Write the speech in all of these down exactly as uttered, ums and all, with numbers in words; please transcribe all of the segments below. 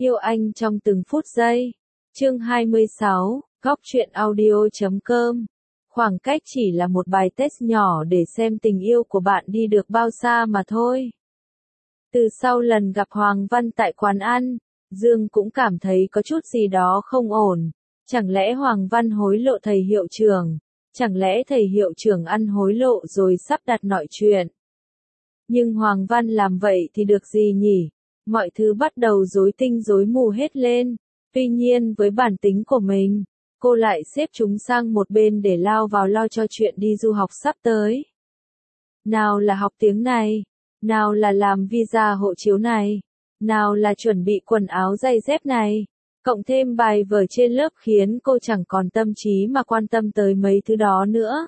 Yêu anh trong từng phút giây. Chương hai mươi sáu, góc truyện audio chấm com. Khoảng cách chỉ là một bài test nhỏ để xem tình yêu của bạn đi được bao xa mà thôi. Từ sau lần gặp Hoàng Văn tại quán ăn, Dương cũng cảm thấy có chút gì đó không ổn. Chẳng lẽ Hoàng Văn hối lộ thầy hiệu trưởng? Chẳng lẽ thầy hiệu trưởng ăn hối lộ rồi sắp đặt mọi chuyện? Nhưng Hoàng Văn làm vậy thì được gì nhỉ? Mọi thứ bắt đầu rối tinh rối mù hết lên. Tuy nhiên với bản tính của mình, cô lại xếp chúng sang một bên để lao vào lo cho chuyện đi du học sắp tới. Nào là học tiếng này, nào là làm visa hộ chiếu này, nào là chuẩn bị quần áo giày dép này, cộng thêm bài vở trên lớp khiến cô chẳng còn tâm trí mà quan tâm tới mấy thứ đó nữa.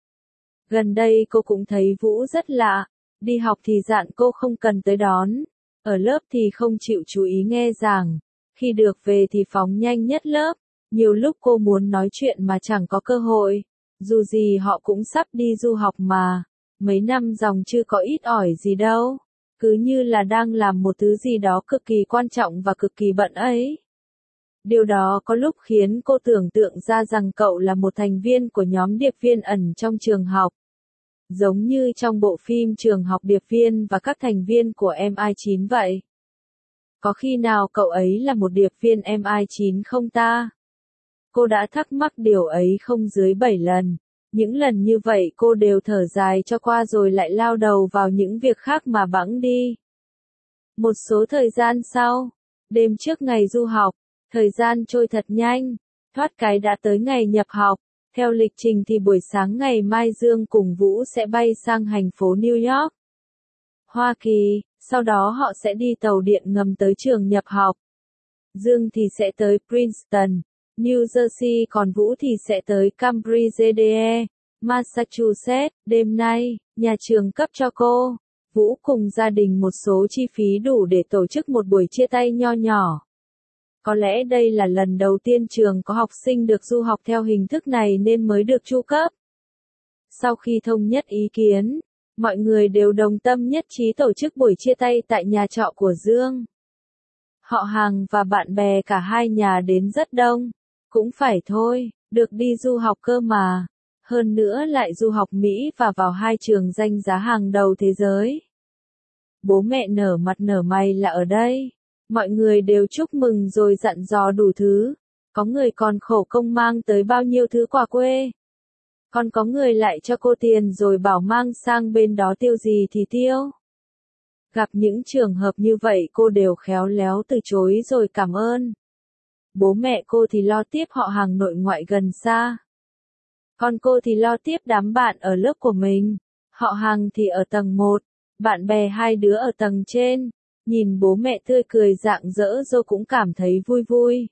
Gần đây cô cũng thấy Vũ rất lạ, đi học thì dặn cô không cần tới đón, ở lớp thì không chịu chú ý nghe giảng, khi được về thì phóng nhanh nhất lớp, nhiều lúc cô muốn nói chuyện mà chẳng có cơ hội, dù gì họ cũng sắp đi du học mà, mấy năm dòng chưa có ít ỏi gì đâu, cứ như là đang làm một thứ gì đó cực kỳ quan trọng và cực kỳ bận ấy. Điều đó có lúc khiến cô tưởng tượng ra rằng cậu là một thành viên của nhóm điệp viên ẩn trong trường học. Giống như trong bộ phim Trường học điệp viên và các thành viên của em i chín vậy. Có khi nào cậu ấy là một điệp viên em i chín không ta? Cô đã thắc mắc điều ấy không dưới bảy lần. Những lần như vậy cô đều thở dài cho qua rồi lại lao đầu vào những việc khác mà bẵng đi. Một số thời gian sau, đêm trước ngày du học, thời gian trôi thật nhanh, thoát cái đã tới ngày nhập học. Theo lịch trình thì buổi sáng ngày mai Dương cùng Vũ sẽ bay sang thành phố New York, Hoa Kỳ, sau đó họ sẽ đi tàu điện ngầm tới trường nhập học. Dương thì sẽ tới Princeton, New Jersey, còn Vũ thì sẽ tới Cambridge, Massachusetts. Đêm nay, nhà trường cấp cho cô, Vũ cùng gia đình một số chi phí đủ để tổ chức một buổi chia tay nho nhỏ. Có lẽ đây là lần đầu tiên trường có học sinh được du học theo hình thức này nên mới được chu cấp. Sau khi thống nhất ý kiến, mọi người đều đồng tâm nhất trí tổ chức buổi chia tay tại nhà trọ của Dương. Họ hàng và bạn bè cả hai nhà đến rất đông. Cũng phải thôi, được đi du học cơ mà. Hơn nữa lại du học Mỹ và vào hai trường danh giá hàng đầu thế giới. Bố mẹ nở mặt nở mày là ở đây. Mọi người đều chúc mừng rồi dặn dò đủ thứ. Có người còn khổ công mang tới bao nhiêu thứ quà quê. Còn có người lại cho cô tiền rồi bảo mang sang bên đó tiêu gì thì tiêu. Gặp những trường hợp như vậy cô đều khéo léo từ chối rồi cảm ơn. Bố mẹ cô thì lo tiếp họ hàng nội ngoại gần xa. Còn cô thì lo tiếp đám bạn ở lớp của mình. Họ hàng thì ở tầng một, bạn bè hai đứa ở tầng trên. Nhìn bố mẹ tươi cười rạng rỡ rồi cũng cảm thấy vui vui.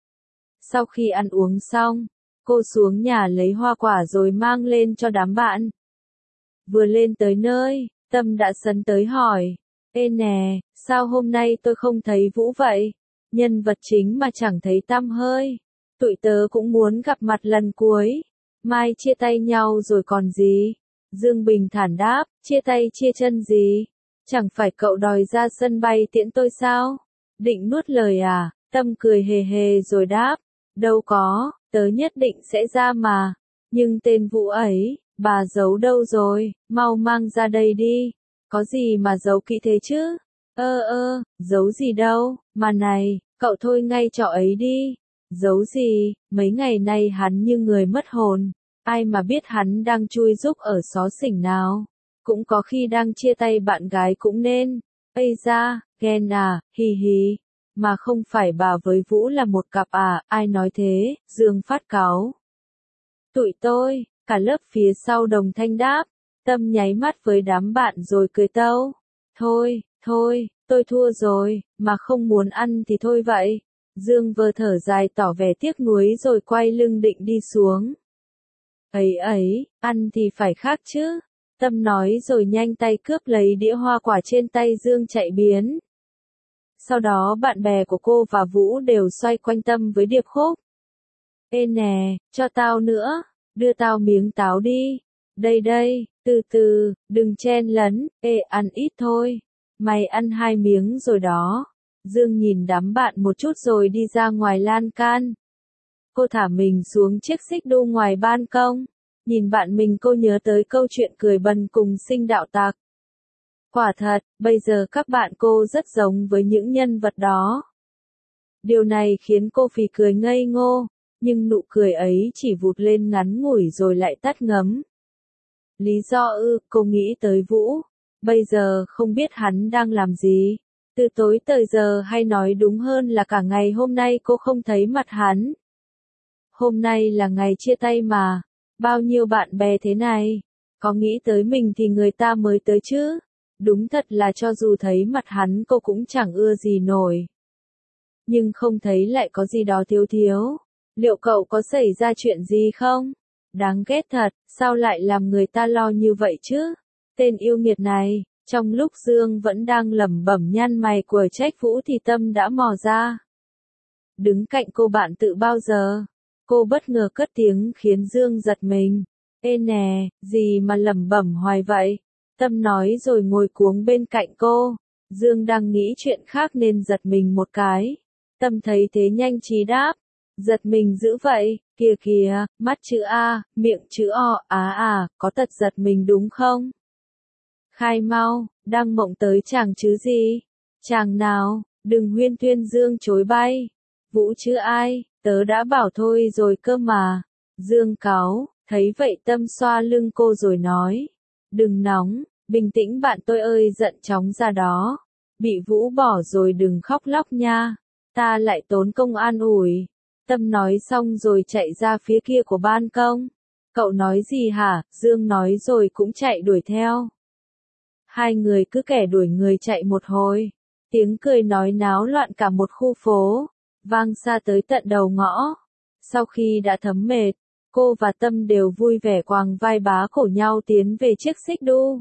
Sau khi ăn uống xong, cô xuống nhà lấy hoa quả rồi mang lên cho đám bạn. Vừa lên tới nơi, Tâm đã sấn tới hỏi, ê nè, sao hôm nay tôi không thấy Vũ vậy? Nhân vật chính mà chẳng thấy tăm hơi. Tụi tớ cũng muốn gặp mặt lần cuối. Mai chia tay nhau rồi còn gì? Dương bình thản đáp, chia tay chia chân gì? Chẳng phải cậu đòi ra sân bay tiễn tôi sao? Định nuốt lời à? Tâm cười hề hề rồi đáp, đâu có, tớ nhất định sẽ ra mà. Nhưng tên Vũ ấy, bà giấu đâu rồi? Mau mang ra đây đi. Có gì mà giấu kỹ thế chứ? Ơ ơ, giấu gì đâu, mà này, cậu thôi ngay trò ấy đi. Giấu gì, mấy ngày nay hắn như người mất hồn. Ai mà biết hắn đang chui rúc ở xó xỉnh nào. Cũng có khi đang chia tay bạn gái cũng nên. Ây da, ghen à, hì hì. Mà không phải bà với Vũ là một cặp à, ai nói thế? Dương phát cáu. Tụi tôi, cả lớp phía sau đồng thanh đáp. Tâm nháy mắt với đám bạn rồi cười tâu. Thôi, thôi, tôi thua rồi, mà không muốn ăn thì thôi vậy. Dương vờ thở dài tỏ vẻ tiếc nuối rồi quay lưng định đi xuống. Ấy ấy, ăn thì phải khác chứ. Tâm nói rồi nhanh tay cướp lấy đĩa hoa quả trên tay Dương chạy biến. Sau đó bạn bè của cô và Vũ đều xoay quanh Tâm với điệp khúc. Ê nè, cho tao nữa, đưa tao miếng táo đi. Đây đây, từ từ, đừng chen lấn, ê ăn ít thôi. Mày ăn hai miếng rồi đó. Dương nhìn đám bạn một chút rồi đi ra ngoài lan can. Cô thả mình xuống chiếc xích đu ngoài ban công. Nhìn bạn mình cô nhớ tới câu chuyện cười bần cùng sinh đạo tặc. Quả thật, bây giờ các bạn cô rất giống với những nhân vật đó. Điều này khiến cô phì cười ngây ngô, nhưng nụ cười ấy chỉ vụt lên ngắn ngủi rồi lại tắt ngấm. Lý do ư, cô nghĩ tới Vũ. Bây giờ không biết hắn đang làm gì. Từ tối tới giờ hay nói đúng hơn là cả ngày hôm nay cô không thấy mặt hắn. Hôm nay là ngày chia tay mà. Bao nhiêu bạn bè thế này. Có nghĩ tới mình thì người ta mới tới chứ. Đúng thật là cho dù thấy mặt hắn cô cũng chẳng ưa gì nổi. Nhưng không thấy lại có gì đó thiếu thiếu. Liệu cậu có xảy ra chuyện gì không? Đáng ghét thật, sao lại làm người ta lo như vậy chứ? Tên yêu nghiệt này, trong lúc Dương vẫn đang lẩm bẩm nhăn mày của trách Vũ thì Tâm đã mò ra. Đứng cạnh cô bạn tự bao giờ? Cô bất ngờ cất tiếng khiến Dương giật mình. Ê nè, gì mà lẩm bẩm hoài vậy? Tâm nói rồi ngồi cuống bên cạnh cô. Dương đang nghĩ chuyện khác nên giật mình một cái. Tâm thấy thế nhanh trí đáp. Giật mình dữ vậy, kìa kìa, mắt chữ A, miệng chữ O, á à, có tật giật mình đúng không? Khai mau, đang mộng tới chàng chứ gì? Chàng nào, đừng huyên thuyên Dương chối bay. Vũ chứ ai, tớ đã bảo thôi rồi cơ mà. Dương cáu, thấy vậy Tâm xoa lưng cô rồi nói. Đừng nóng, bình tĩnh bạn tôi ơi, giận chóng ra đó. Bị Vũ bỏ rồi đừng khóc lóc nha. Ta lại tốn công an ủi. Tâm nói xong rồi chạy ra phía kia của ban công. Cậu nói gì hả? Dương nói rồi cũng chạy đuổi theo. Hai người cứ kẻ đuổi người chạy một hồi. Tiếng cười nói náo loạn cả một khu phố, vang xa tới tận đầu ngõ. Sau khi đã thấm mệt, cô và Tâm đều vui vẻ quàng vai bá cổ nhau tiến về chiếc xích đu.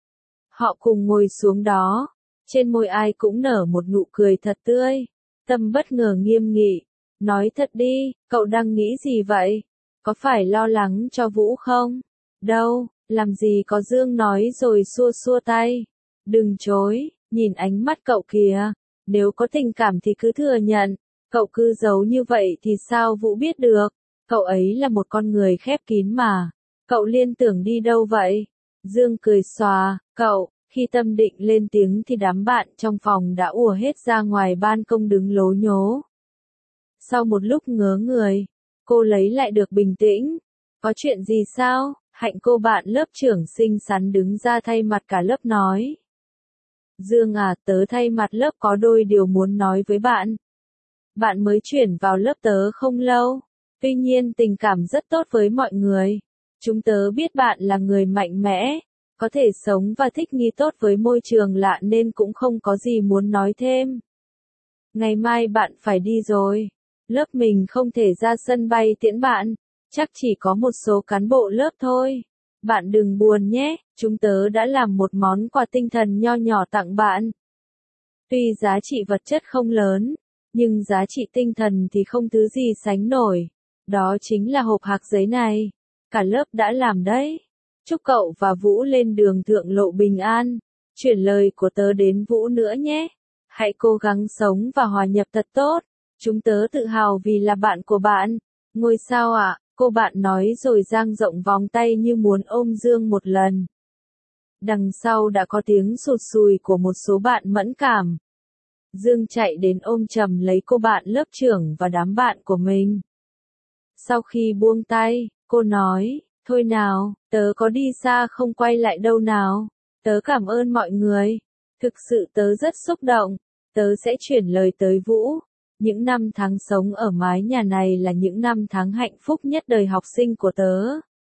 Họ cùng ngồi xuống đó. Trên môi ai cũng nở một nụ cười thật tươi. Tâm bất ngờ nghiêm nghị. Nói thật đi, cậu đang nghĩ gì vậy? Có phải lo lắng cho Vũ không? Đâu, làm gì có. Dương nói rồi xua xua tay. Đừng chối, nhìn ánh mắt cậu kìa. Nếu có tình cảm thì cứ thừa nhận. Cậu cứ giấu như vậy thì sao Vũ biết được? Cậu ấy là một con người khép kín mà. Cậu liên tưởng đi đâu vậy? Dương cười xòa, cậu. Khi Tâm định lên tiếng thì đám bạn trong phòng đã ùa hết ra ngoài ban công đứng lố nhố. Sau một lúc ngớ người, cô lấy lại được bình tĩnh. Có chuyện gì sao? Hạnh cô bạn lớp trưởng xinh xắn đứng ra thay mặt cả lớp nói. Dương à, tớ thay mặt lớp có đôi điều muốn nói với bạn. Bạn mới chuyển vào lớp tớ không lâu. Tuy nhiên tình cảm rất tốt với mọi người. Chúng tớ biết bạn là người mạnh mẽ. Có thể sống và thích nghi tốt với môi trường lạ nên cũng không có gì muốn nói thêm. Ngày mai bạn phải đi rồi. Lớp mình không thể ra sân bay tiễn bạn. Chắc chỉ có một số cán bộ lớp thôi. Bạn đừng buồn nhé, chúng tớ đã làm một món quà tinh thần nho nhỏ tặng bạn. Tuy giá trị vật chất không lớn, nhưng giá trị tinh thần thì không thứ gì sánh nổi. Đó chính là hộp hạc giấy này. Cả lớp đã làm đấy. Chúc cậu và Vũ lên đường thượng lộ bình an. Chuyển lời của tớ đến Vũ nữa nhé. Hãy cố gắng sống và hòa nhập thật tốt. Chúng tớ tự hào vì là bạn của bạn. Ngôi sao ạ, à? Cô bạn nói rồi dang rộng vòng tay như muốn ôm Dương một lần. Đằng sau đã có tiếng sụt sùi của một số bạn mẫn cảm. Dương chạy đến ôm chầm lấy cô bạn lớp trưởng và đám bạn của mình. Sau khi buông tay, cô nói, thôi nào, tớ có đi xa không quay lại đâu nào. Tớ cảm ơn mọi người. Thực sự tớ rất xúc động. Tớ sẽ chuyển lời tới Vũ. Những năm tháng sống ở mái nhà này là những năm tháng hạnh phúc nhất đời học sinh của tớ.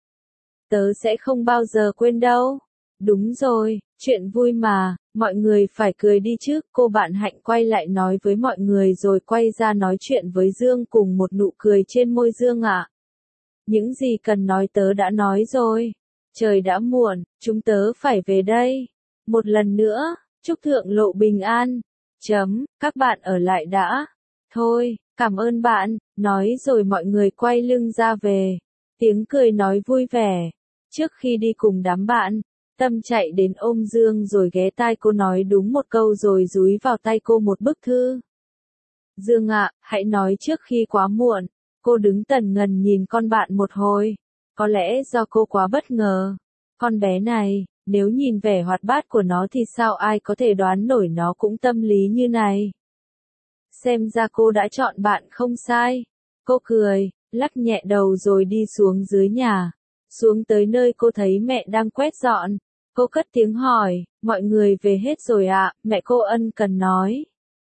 Tớ sẽ không bao giờ quên đâu. Đúng rồi, chuyện vui mà, mọi người phải cười đi chứ. Cô bạn Hạnh quay lại nói với mọi người rồi quay ra nói chuyện với Dương cùng một nụ cười trên môi. Dương ạ. À, những gì cần nói tớ đã nói rồi. Trời đã muộn, chúng tớ phải về đây. Một lần nữa, chúc thượng lộ bình an. Chấm, các bạn ở lại đã. Thôi, cảm ơn bạn, nói rồi mọi người quay lưng ra về. Tiếng cười nói vui vẻ. Trước khi đi cùng đám bạn, Tâm chạy đến ôm Dương rồi ghé tai cô nói đúng một câu rồi dúi vào tay cô một bức thư. Dương ạ, hãy nói trước khi quá muộn. Cô đứng tần ngần nhìn con bạn một hồi. Có lẽ do cô quá bất ngờ. Con bé này, nếu nhìn vẻ hoạt bát của nó thì sao ai có thể đoán nổi nó cũng tâm lý như này. Xem ra cô đã chọn bạn không sai. Cô cười, lắc nhẹ đầu rồi đi xuống dưới nhà. Xuống tới nơi cô thấy mẹ đang quét dọn. Cô cất tiếng hỏi, mọi người về hết rồi ạ, mẹ cô ân cần nói.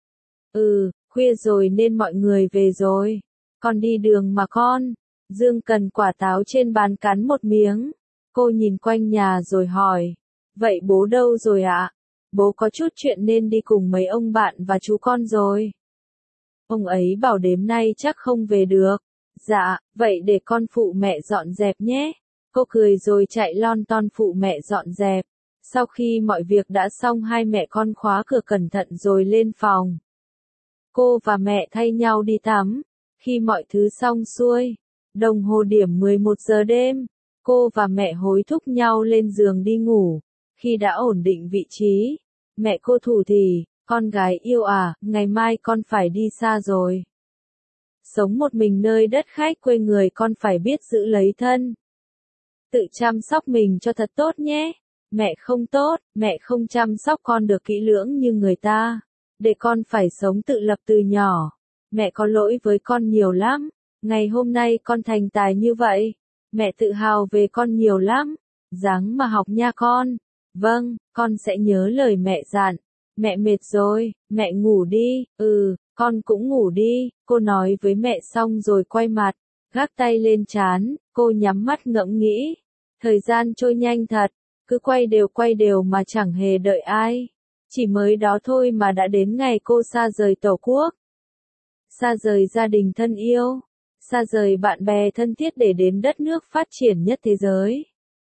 Ừ, khuya rồi nên mọi người về rồi. Con đi đường mà con. Dương cần quả táo trên bàn cắn một miếng. Cô nhìn quanh nhà rồi hỏi. Vậy bố đâu rồi ạ? Bố có chút chuyện nên đi cùng mấy ông bạn và chú con rồi. Ông ấy bảo đêm nay chắc không về được. Dạ, vậy để con phụ mẹ dọn dẹp nhé. Cô cười rồi chạy lon ton phụ mẹ dọn dẹp. Sau khi mọi việc đã xong hai mẹ con khóa cửa cẩn thận rồi lên phòng. Cô và mẹ thay nhau đi tắm. Khi mọi thứ xong xuôi, đồng hồ điểm mười một giờ đêm, cô và mẹ hối thúc nhau lên giường đi ngủ. Khi đã ổn định vị trí, mẹ cô thủ thỉ, con gái yêu à, ngày mai con phải đi xa rồi. Sống một mình nơi đất khách quê người con phải biết giữ lấy thân. Tự chăm sóc mình cho thật tốt nhé. Mẹ không tốt, mẹ không chăm sóc con được kỹ lưỡng như người ta. Để con phải sống tự lập từ nhỏ. Mẹ có lỗi với con nhiều lắm. Ngày hôm nay con thành tài như vậy. Mẹ tự hào về con nhiều lắm. Ráng mà học nha con. Vâng, con sẽ nhớ lời mẹ dặn. Mẹ mệt rồi, mẹ ngủ đi. Ừ, con cũng ngủ đi. Cô nói với mẹ xong rồi quay mặt, gác tay lên trán. Cô nhắm mắt ngẫm nghĩ. Thời gian trôi nhanh thật. Cứ quay đều quay đều mà chẳng hề đợi ai. Chỉ mới đó thôi mà đã đến ngày cô xa rời tổ quốc. Xa rời gia đình thân yêu. Xa rời bạn bè thân thiết để đến đất nước phát triển nhất thế giới.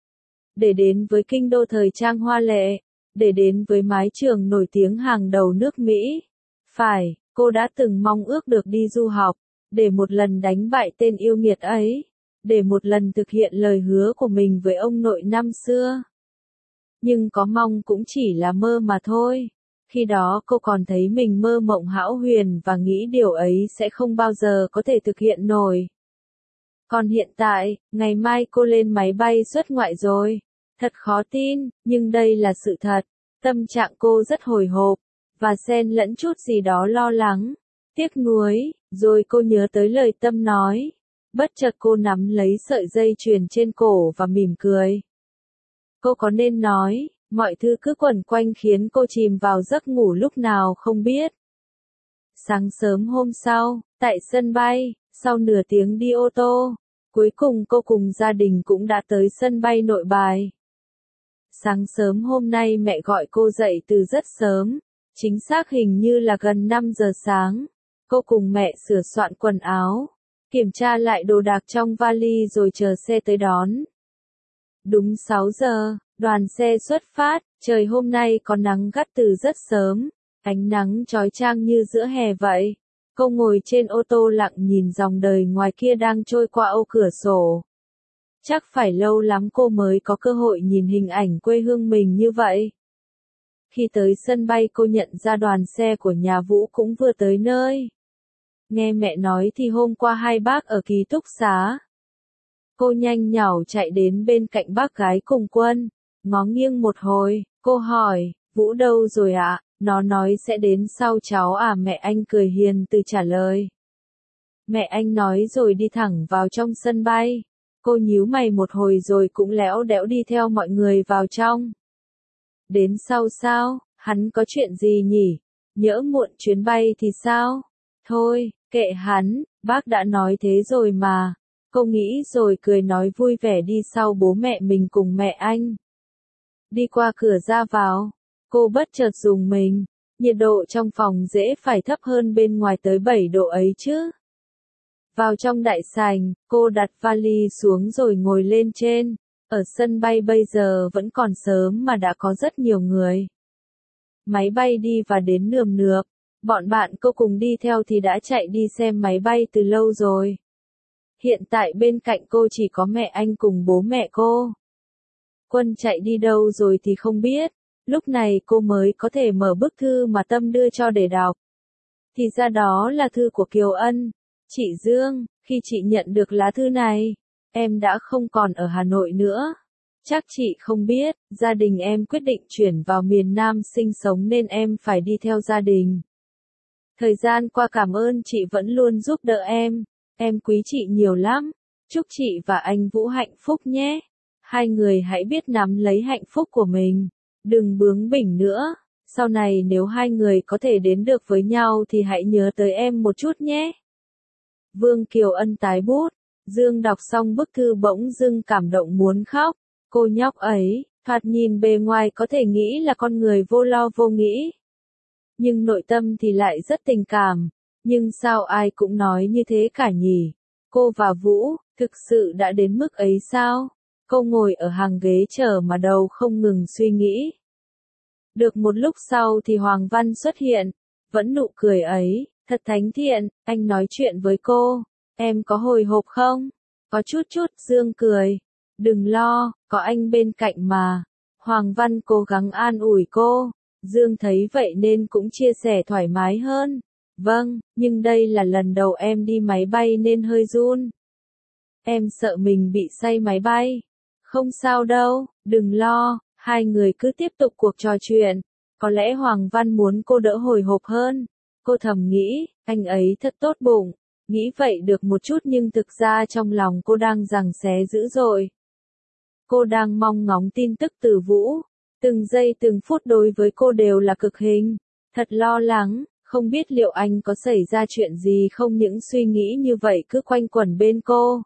Để đến với kinh đô thời trang hoa lệ. Để đến với mái trường nổi tiếng hàng đầu nước Mỹ. Phải, cô đã từng mong ước được đi du học. Để một lần đánh bại tên yêu nghiệt ấy. Để một lần thực hiện lời hứa của mình với ông nội năm xưa. Nhưng có mong cũng chỉ là mơ mà thôi. Khi đó cô còn thấy mình mơ mộng hão huyền và nghĩ điều ấy sẽ không bao giờ có thể thực hiện nổi. Còn hiện tại, ngày mai cô lên máy bay xuất ngoại rồi. Thật khó tin, nhưng đây là sự thật. Tâm trạng cô rất hồi hộp, và xen lẫn chút gì đó lo lắng, tiếc nuối, rồi cô nhớ tới lời Tâm nói. Bất chợt cô nắm lấy sợi dây chuyền trên cổ và mỉm cười. Cô có nên nói, mọi thứ cứ quẩn quanh khiến cô chìm vào giấc ngủ lúc nào không biết. Sáng sớm hôm sau, tại sân bay, sau nửa tiếng đi ô tô, cuối cùng cô cùng gia đình cũng đã tới sân bay Nội Bài. Sáng sớm hôm nay mẹ gọi cô dậy từ rất sớm, chính xác hình như là gần năm giờ sáng. Cô cùng mẹ sửa soạn quần áo, kiểm tra lại đồ đạc trong vali rồi chờ xe tới đón. Đúng sáu giờ, đoàn xe xuất phát, trời hôm nay có nắng gắt từ rất sớm, ánh nắng chói chang như giữa hè vậy. Cô ngồi trên ô tô lặng nhìn dòng đời ngoài kia đang trôi qua ô cửa sổ. Chắc phải lâu lắm cô mới có cơ hội nhìn hình ảnh quê hương mình như vậy. Khi tới sân bay cô nhận ra đoàn xe của nhà Vũ cũng vừa tới nơi. Nghe mẹ nói thì hôm qua hai bác ở ký túc xá. Cô nhanh nhảu chạy đến bên cạnh bác gái cùng Quân, ngó nghiêng một hồi, cô hỏi, Vũ đâu rồi ạ? Nó nói sẽ đến sau cháu à? Mẹ anh cười hiền từ trả lời. Mẹ anh nói rồi đi thẳng vào trong sân bay. Cô nhíu mày một hồi rồi cũng léo đẽo đi theo mọi người vào trong. Đến sau sao, hắn có chuyện gì nhỉ? Nhỡ muộn chuyến bay thì sao? Thôi, kệ hắn, bác đã nói thế rồi mà. Cô nghĩ rồi cười nói vui vẻ đi sau bố mẹ mình cùng mẹ anh. Đi qua cửa ra vào, cô bất chợt rùng mình, nhiệt độ trong phòng dễ phải thấp hơn bên ngoài tới bảy độ ấy chứ. Vào trong đại sảnh, cô đặt vali xuống rồi ngồi lên trên. Ở sân bay bây giờ vẫn còn sớm mà đã có rất nhiều người. Máy bay đi và đến nườm nượp, bọn bạn cô cùng đi theo thì đã chạy đi xem máy bay từ lâu rồi. Hiện tại bên cạnh cô chỉ có mẹ anh cùng bố mẹ cô. Quân chạy đi đâu rồi thì không biết. Lúc này cô mới có thể mở bức thư mà Tâm đưa cho để đọc. Thì ra đó là thư của Kiều Ân. Chị Dương, khi chị nhận được lá thư này, em đã không còn ở Hà Nội nữa. Chắc chị không biết, gia đình em quyết định chuyển vào miền Nam sinh sống nên em phải đi theo gia đình. Thời gian qua cảm ơn chị vẫn luôn giúp đỡ em. Em quý chị nhiều lắm. Chúc chị và anh Vũ hạnh phúc nhé. Hai người hãy biết nắm lấy hạnh phúc của mình. Đừng bướng bỉnh nữa. Sau này nếu hai người có thể đến được với nhau thì hãy nhớ tới em một chút nhé. Vương Kiều Ân tái bút. Dương đọc xong bức thư bỗng dưng cảm động muốn khóc. Cô nhóc ấy, thoạt nhìn bề ngoài có thể nghĩ là con người vô lo vô nghĩ. Nhưng nội tâm thì lại rất tình cảm. Nhưng sao ai cũng nói như thế cả nhỉ? Cô và Vũ, thực sự đã đến mức ấy sao? Cô ngồi ở hàng ghế chờ mà đầu không ngừng suy nghĩ. Được một lúc sau thì Hoàng Văn xuất hiện. Vẫn nụ cười ấy, thật thánh thiện, anh nói chuyện với cô. Em có hồi hộp không? Có chút chút, Dương cười. Đừng lo, có anh bên cạnh mà. Hoàng Văn cố gắng an ủi cô. Dương thấy vậy nên cũng chia sẻ thoải mái hơn. Vâng, nhưng đây là lần đầu em đi máy bay nên hơi run. Em sợ mình bị say máy bay. Không sao đâu, đừng lo, hai người cứ tiếp tục cuộc trò chuyện. Có lẽ Hoàng Văn muốn cô đỡ hồi hộp hơn. Cô thầm nghĩ, anh ấy thật tốt bụng. Nghĩ vậy được một chút nhưng thực ra trong lòng cô đang giằng xé dữ dội. Cô đang mong ngóng tin tức từ Vũ. Từng giây từng phút đối với cô đều là cực hình. Thật lo lắng, không biết liệu anh có xảy ra chuyện gì không, những suy nghĩ như vậy cứ quanh quẩn bên cô.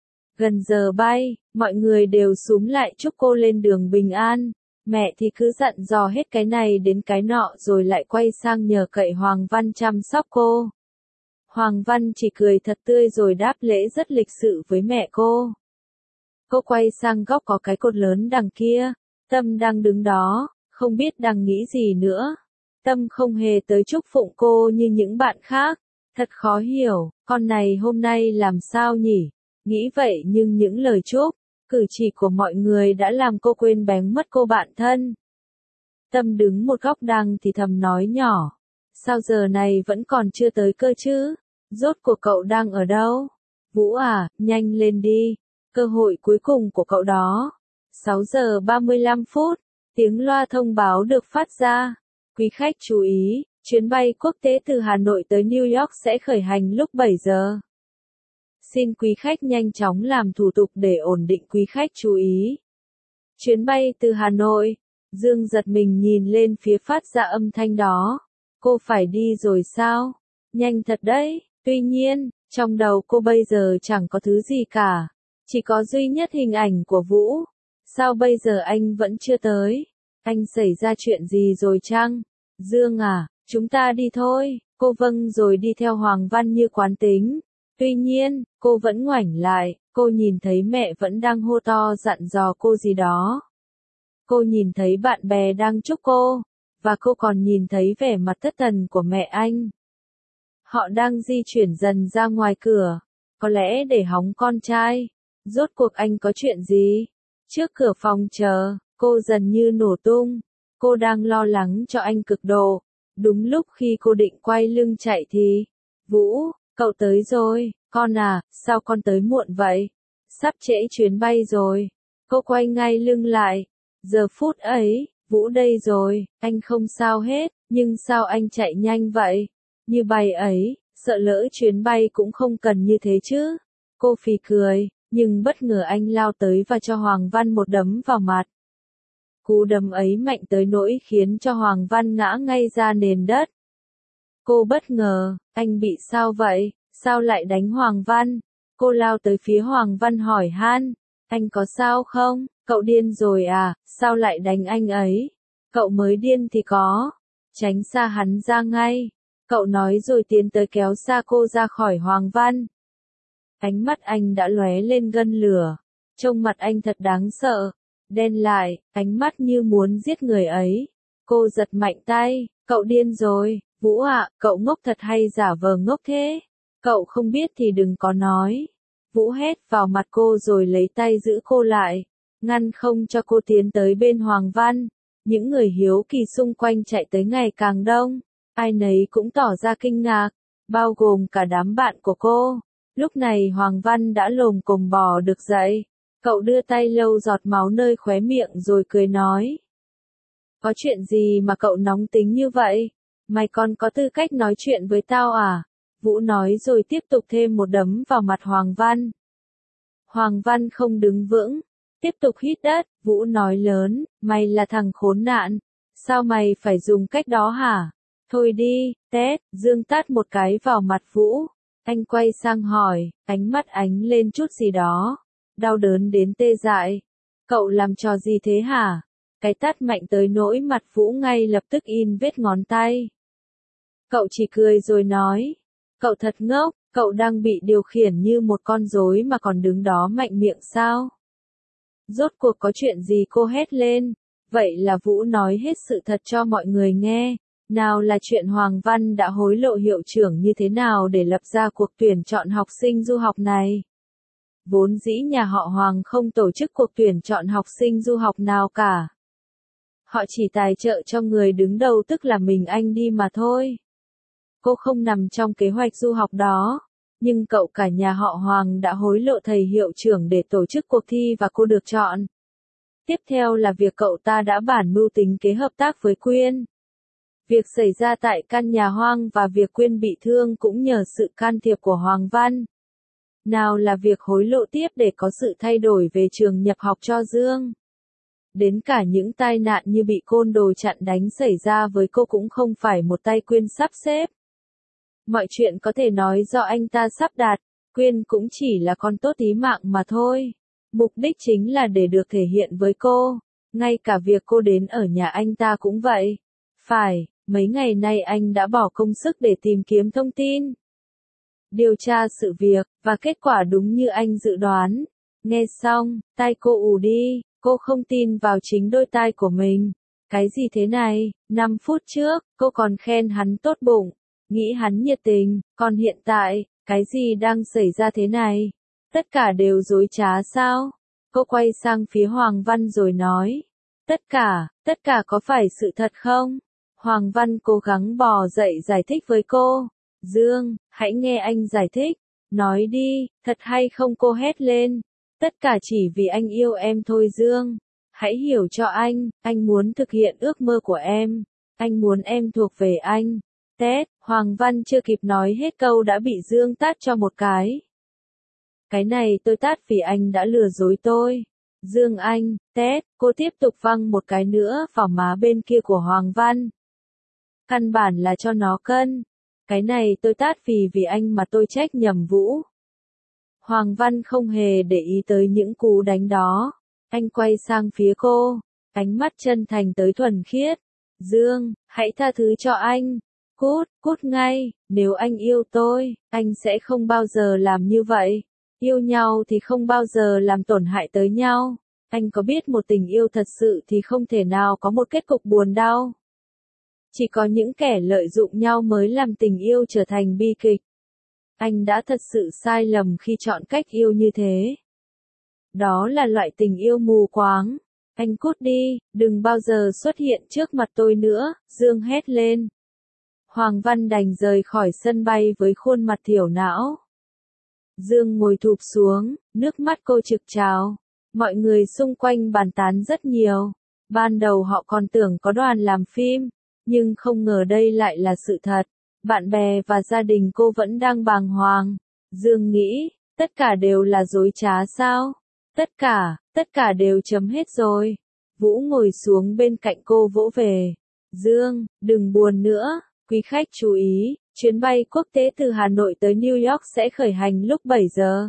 Gần giờ bay, mọi người đều xúm lại chúc cô lên đường bình an. Mẹ thì cứ dặn dò hết cái này đến cái nọ rồi lại quay sang nhờ cậy Hoàng Văn chăm sóc cô. Hoàng Văn chỉ cười thật tươi rồi đáp lễ rất lịch sự với mẹ cô. Cô quay sang góc có cái cột lớn đằng kia. Tâm đang đứng đó, không biết đang nghĩ gì nữa. Tâm không hề tới chúc phụng cô như những bạn khác. Thật khó hiểu, con này hôm nay làm sao nhỉ? Nghĩ vậy nhưng những lời chúc, cử chỉ của mọi người đã làm cô quên bén mất cô bạn thân. Tâm đứng một góc đang thì thầm nói nhỏ. Sao giờ này vẫn còn chưa tới cơ chứ? Rốt cuộc cậu đang ở đâu? Vũ à, nhanh lên đi. Cơ hội cuối cùng của cậu đó. sáu giờ ba mươi lăm phút, tiếng loa thông báo được phát ra. Quý khách chú ý, chuyến bay quốc tế từ Hà Nội tới New York sẽ khởi hành lúc bảy giờ. Xin quý khách nhanh chóng làm thủ tục để ổn định, quý khách chú ý. Chuyến bay từ Hà Nội. Dương giật mình nhìn lên phía phát ra âm thanh đó. Cô phải đi rồi sao? Nhanh thật đấy. Tuy nhiên, trong đầu cô bây giờ chẳng có thứ gì cả. Chỉ có duy nhất hình ảnh của Vũ. Sao bây giờ anh vẫn chưa tới? Anh xảy ra chuyện gì rồi chăng? Dương à, chúng ta đi thôi. Cô vâng rồi đi theo Hoàng Văn như quán tính. Tuy nhiên, cô vẫn ngoảnh lại. Cô nhìn thấy mẹ vẫn đang hô to dặn dò cô gì đó. Cô nhìn thấy bạn bè đang chúc cô. Và cô còn nhìn thấy vẻ mặt thất thần của mẹ anh. Họ đang di chuyển dần ra ngoài cửa. Có lẽ để hóng con trai. Rốt cuộc anh có chuyện gì? Trước cửa phòng chờ, cô dần như nổ tung. Cô đang lo lắng cho anh cực độ. Đúng lúc khi cô định quay lưng chạy thì... Vũ, cậu tới rồi. Con à, sao con tới muộn vậy? Sắp trễ chuyến bay rồi. Cô quay ngay lưng lại. Giờ phút ấy, Vũ đây rồi. Anh không sao hết. Nhưng sao anh chạy nhanh vậy? Như bay ấy, sợ lỡ chuyến bay cũng không cần như thế chứ. Cô phì cười. Nhưng bất ngờ anh lao tới và cho Hoàng Văn một đấm vào mặt. Cú đấm ấy mạnh tới nỗi khiến cho Hoàng Văn ngã ngay ra nền đất. Cô bất ngờ, anh bị sao vậy? Sao lại đánh Hoàng Văn? Cô lao tới phía Hoàng Văn hỏi han. Anh có sao không? Cậu điên rồi à? Sao lại đánh anh ấy? Cậu mới điên thì có. Tránh xa hắn ra ngay. Cậu nói rồi tiến tới kéo xa cô ra khỏi Hoàng Văn. Ánh mắt anh đã lóe lên gân lửa. Trông mặt anh thật đáng sợ. Đen lại, ánh mắt như muốn giết người ấy. Cô giật mạnh tay. Cậu điên rồi. Vũ ạ, cậu ngốc thật hay giả vờ ngốc thế? Cậu không biết thì đừng có nói. Vũ hét vào mặt cô rồi lấy tay giữ cô lại. ngăn không cho cô tiến tới bên Hoàng Văn. Những người hiếu kỳ xung quanh chạy tới ngày càng đông, ai nấy cũng tỏ ra kinh ngạc, bao gồm cả đám bạn của cô. Lúc này Hoàng Văn đã lồm cồm bò được dậy, cậu đưa tay lau giọt máu nơi khóe miệng rồi cười nói. Có chuyện gì mà cậu nóng tính như vậy? Mày còn có tư cách nói chuyện với tao à? Vũ nói rồi tiếp tục thêm một đấm vào mặt Hoàng Văn. Hoàng Văn không đứng vững, tiếp tục hít đất. Vũ nói lớn, mày là thằng khốn nạn, sao mày phải dùng cách đó hả? Thôi đi, tét. Dương tát một cái vào mặt Vũ. Anh quay sang hỏi, ánh mắt ánh lên chút gì đó, đau đớn đến tê dại. Cậu làm trò gì thế hả? Cái tát mạnh tới nỗi mặt Vũ ngay lập tức in vết ngón tay. Cậu chỉ cười rồi nói, cậu thật ngốc, cậu đang bị điều khiển như một con rối mà còn đứng đó mạnh miệng sao? Rốt cuộc có chuyện gì? Cô hét lên. Vậy là Vũ nói hết sự thật cho mọi người nghe. Nào là chuyện Hoàng Văn đã hối lộ hiệu trưởng như thế nào để lập ra cuộc tuyển chọn học sinh du học này. Vốn dĩ nhà họ Hoàng không tổ chức cuộc tuyển chọn học sinh du học nào cả. Họ chỉ tài trợ cho người đứng đầu, tức là mình anh đi mà thôi. Cô không nằm trong kế hoạch du học đó, nhưng cậu cả nhà họ Hoàng đã hối lộ thầy hiệu trưởng để tổ chức cuộc thi và cô được chọn. Tiếp theo là việc cậu ta đã bản mưu tính kế hợp tác với Quyên. Việc xảy ra tại căn nhà hoang và việc Quyên bị thương cũng nhờ sự can thiệp của Hoàng Văn. Nào là việc hối lộ tiếp để có sự thay đổi về trường nhập học cho Dương. Đến cả những tai nạn như bị côn đồ chặn đánh xảy ra với cô cũng không phải một tay Quyên sắp xếp. Mọi chuyện có thể nói do anh ta sắp đặt, Quyên cũng chỉ là con tốt tí mạng mà thôi. Mục đích chính là để được thể hiện với cô, ngay cả việc cô đến ở nhà anh ta cũng vậy. Phải, mấy ngày nay anh đã bỏ công sức để tìm kiếm thông tin, điều tra sự việc, và kết quả đúng như anh dự đoán. Nghe xong, tai cô ù đi, cô không tin vào chính đôi tai của mình. Cái gì thế này? Năm phút trước, cô còn khen hắn tốt bụng, nghĩ hắn nhiệt tình, còn hiện tại, cái gì đang xảy ra thế này? Tất cả đều dối trá sao? Cô quay sang phía Hoàng Văn rồi nói. Tất cả, tất cả có phải sự thật không? Hoàng Văn cố gắng bò dậy giải thích với cô. Dương, hãy nghe anh giải thích. Nói đi, thật hay không? Cô hét lên. Tất cả chỉ vì anh yêu em thôi Dương. Hãy hiểu cho anh, anh muốn thực hiện ước mơ của em. Anh muốn em thuộc về anh. Tét, Hoàng Văn chưa kịp nói hết câu đã bị Dương tát cho một cái. Cái này tôi tát vì anh đã lừa dối tôi. Dương anh, tét, cô tiếp tục văng một cái nữa vào má bên kia của Hoàng Văn. Căn bản là cho nó cân. Cái này tôi tát vì vì anh mà tôi trách nhầm Vũ. Hoàng Văn không hề để ý tới những cú đánh đó. Anh quay sang phía cô, ánh mắt chân thành tới thuần khiết. Dương, hãy tha thứ cho anh. Cút, cút ngay, nếu anh yêu tôi, anh sẽ không bao giờ làm như vậy. Yêu nhau thì không bao giờ làm tổn hại tới nhau. Anh có biết một tình yêu thật sự thì không thể nào có một kết cục buồn đau. Chỉ có những kẻ lợi dụng nhau mới làm tình yêu trở thành bi kịch. Anh đã thật sự sai lầm khi chọn cách yêu như thế. Đó là loại tình yêu mù quáng. Anh cút đi, đừng bao giờ xuất hiện trước mặt tôi nữa, Dương hét lên. Hoàng Văn đành rời khỏi sân bay với khuôn mặt thiểu não. Dương ngồi thụp xuống, nước mắt cô trực trào. Mọi người xung quanh bàn tán rất nhiều. Ban đầu họ còn tưởng có đoàn làm phim, nhưng không ngờ đây lại là sự thật. Bạn bè và gia đình cô vẫn đang bàng hoàng. Dương nghĩ, tất cả đều là dối trá sao? Tất cả, tất cả đều chấm hết rồi. Vũ ngồi xuống bên cạnh cô vỗ về. Dương, đừng buồn nữa. Quý khách chú ý, chuyến bay quốc tế từ Hà Nội tới New York sẽ khởi hành lúc bảy giờ.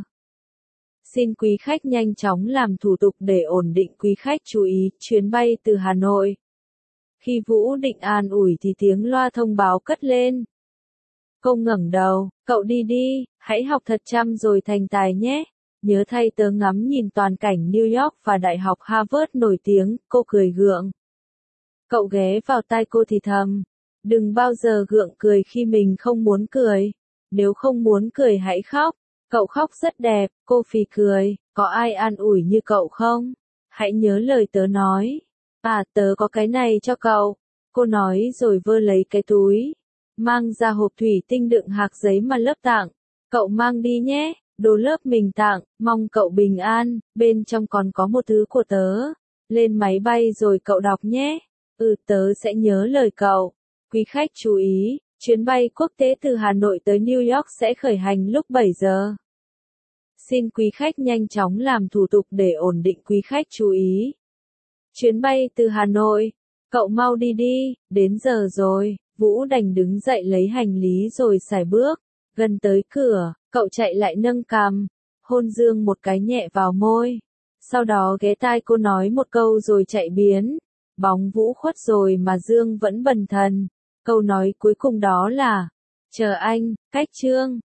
Xin quý khách nhanh chóng làm thủ tục để ổn định. Quý khách chú ý, chuyến bay từ Hà Nội. Khi Vũ định an ủi thì tiếng loa thông báo cất lên. Cô ngẩng đầu, cậu đi đi, hãy học thật chăm rồi thành tài nhé. Nhớ thay tớ ngắm nhìn toàn cảnh New York và Đại học Harvard nổi tiếng, cô cười gượng. Cậu ghé vào tai cô thì thầm. Đừng bao giờ gượng cười khi mình không muốn cười. Nếu không muốn cười hãy khóc. Cậu khóc rất đẹp, cô phì cười. Có ai an ủi như cậu không? Hãy nhớ lời tớ nói. À, tớ có cái này cho cậu. Cô nói rồi vơ lấy cái túi. Mang ra hộp thủy tinh đựng hạc giấy mà lớp tặng. Cậu mang đi nhé, đồ lớp mình tặng, mong cậu bình an, bên trong còn có một thứ của tớ. Lên máy bay rồi cậu đọc nhé. Ừ, tớ sẽ nhớ lời cậu. Quý khách chú ý, chuyến bay quốc tế từ Hà Nội tới New York sẽ khởi hành lúc bảy giờ. Xin quý khách nhanh chóng làm thủ tục để ổn định. Quý khách chú ý. Chuyến bay từ Hà Nội. Cậu mau đi đi, đến giờ rồi. Vũ đành đứng dậy lấy hành lý rồi sải bước. Gần tới cửa, cậu chạy lại nâng cằm, hôn Dương một cái nhẹ vào môi. Sau đó ghé tai cô nói một câu rồi chạy biến. Bóng Vũ khuất rồi mà Dương vẫn bần thần. Câu nói cuối cùng đó là, chờ anh, cách Trương.